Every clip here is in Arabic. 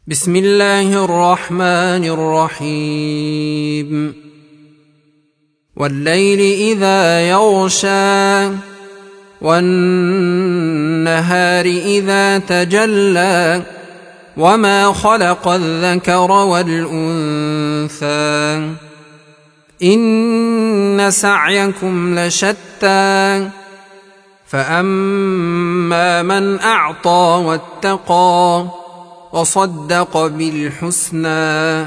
بسم الله الرحمن الرحيم والليل إذا يغشى والنهار إذا تجلى وما خلق الذكر والأنثى إن سعيكم لشتى فأما من أعطى واتقى وصدق بالحسنى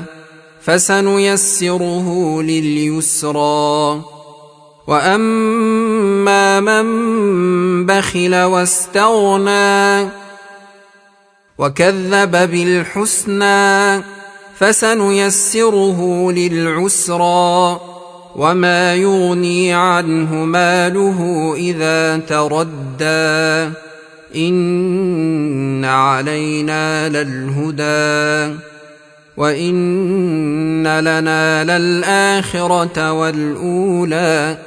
فسنيسره لليسرى وأما من بخل واستغنى وكذب بالحسنى فسنيسره للعسرى وما يغني عنه ماله إذا تردى إن علينا للهدى وإن لنا للآخرة والأولى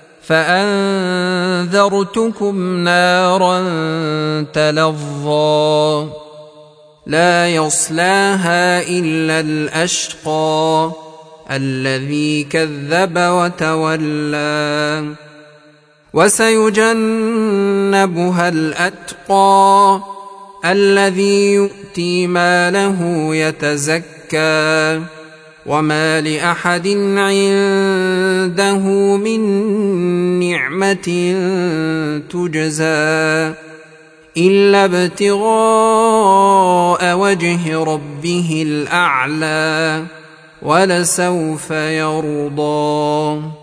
فأنذرتكم نارا تلظى لا يصلاها إلا الأشقى الذي كذب وتولى وسيجنبها الأتقى الذي يؤتي ماله يتزكى وما لأحد عنده من نعمة تجزى إلا ابتغاء وجه ربه الأعلى ولسوف يرضى.